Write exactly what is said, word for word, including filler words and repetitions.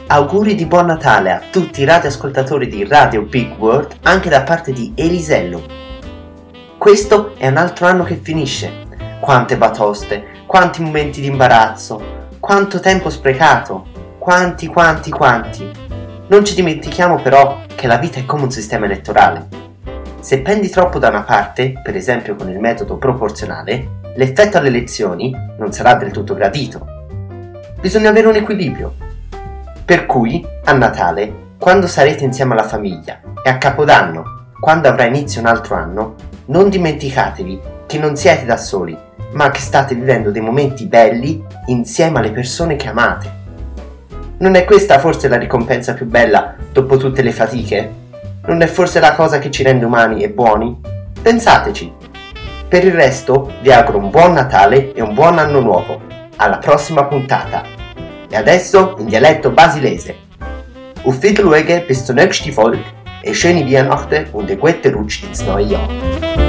Auguri di buon Natale a tutti i radioascoltatori di Radio Big World, anche da parte di Elisello. Questo è un altro anno che finisce. Quante batoste, quanti momenti di imbarazzo, quanto tempo sprecato, quanti, quanti, quanti. Non ci dimentichiamo però che la vita è come un sistema elettorale. Se pendi troppo da una parte, per esempio con il metodo proporzionale, l'effetto alle elezioni non sarà del tutto gradito. Bisogna avere un equilibrio. Per cui, a Natale, quando sarete insieme alla famiglia, e a Capodanno, quando avrà inizio un altro anno, non dimenticatevi che non siete da soli, ma che state vivendo dei momenti belli insieme alle persone che amate. Non è questa forse la ricompensa più bella dopo tutte le fatiche? Non è forse la cosa che ci rende umani e buoni? Pensateci! Per il resto, vi auguro un buon Natale e un buon anno nuovo. Alla prossima puntata! E adesso in dialetto basilese. Auf Wiedersehen bis zur nächsten Folge, e schöne Weihnachten und einen guten Rutsch ins neue Jahr.